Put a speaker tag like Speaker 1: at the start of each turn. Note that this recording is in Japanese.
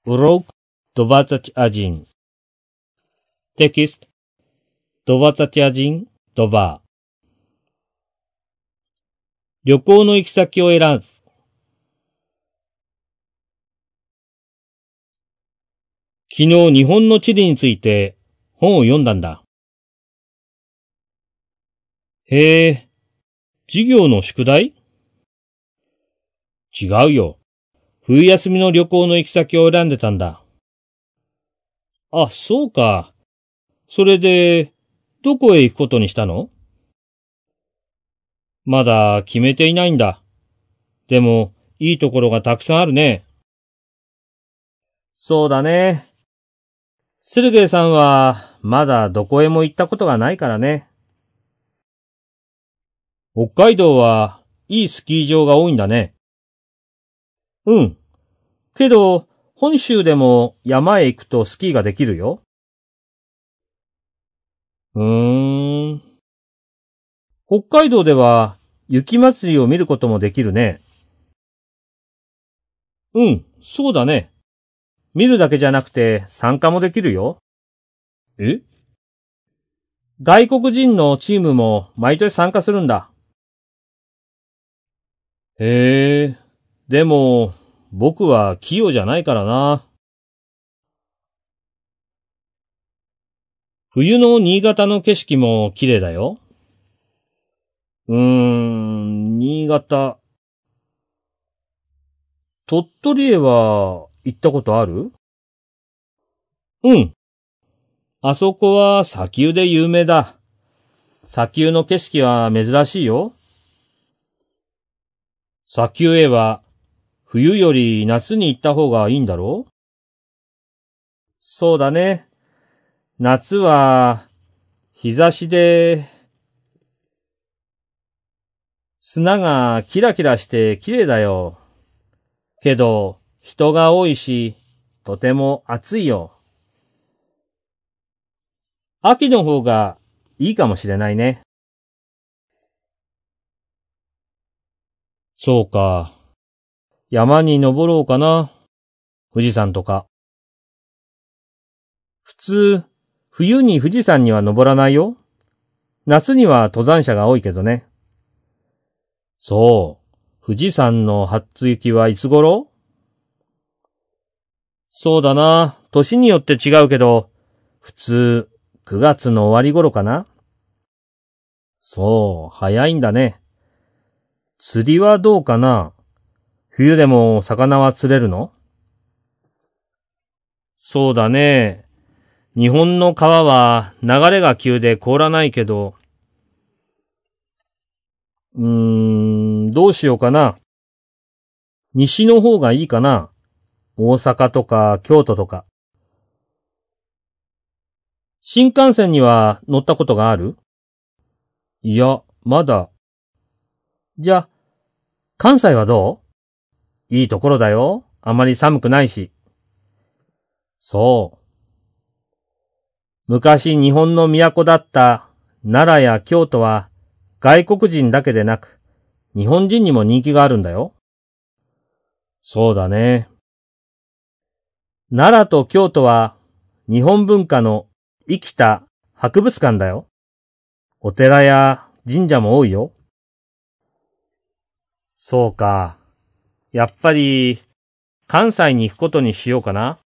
Speaker 1: Урок 21. Текст 21.2. 旅行の行き先を選ぶ。昨日日本の地理について本を読んだんだ。へえ、授業の宿題？違うよ。冬休みの旅行の行き先を選んでたんだ。あ、そうか。それで、どこへ行くことにしたの？まだ決めていないんだ。でも、いいところがたくさんあるね。そうだね。セルゲイさんは、まだどこへも行ったことがないからね。北海道はいいスキー場が多いんだね。うん。けど、本州でも山へ行くとスキーができるよ。北海道では雪祭りを見ることもできるね。うん、そうだね。見るだけじゃなくて参加もできるよ。え？外国人のチームも毎年参加するんだ。へえ、でも僕は器用じゃないからな。冬の新潟の景色も綺麗だよ。新潟。鳥取へは行ったことある？うん。あそこは砂丘で有名だ。砂丘の景色は珍しいよ。砂丘へは冬より夏に行った方がいいんだろう？そうだね。夏は日差しで砂がキラキラして綺麗だよ。けど人が多いしとても暑いよ。秋の方がいいかもしれないね。そうか。山に登ろうかな。富士山とか。普通、冬に富士山には登らないよ。夏には登山者が多いけどね。そう。富士山の初雪はいつ頃？そうだな。年によって違うけど、普通、9月の終わり頃かな。そう、早いんだね。釣りはどうかな？冬でも魚は釣れるの？そうだね。日本の川は流れが急で凍らないけど、どうしようかな。西の方がいいかな。大阪とか京都とか。新幹線には乗ったことがある？いや、まだ。じゃ、関西はどう？いいところだよ。あまり寒くないし。そう。昔日本の都だった奈良や京都は外国人だけでなく日本人にも人気があるんだよ。そうだね。奈良と京都は日本文化の生きた博物館だよ。お寺や神社も多いよ。そうか。やっぱり関西に行くことにしようかな。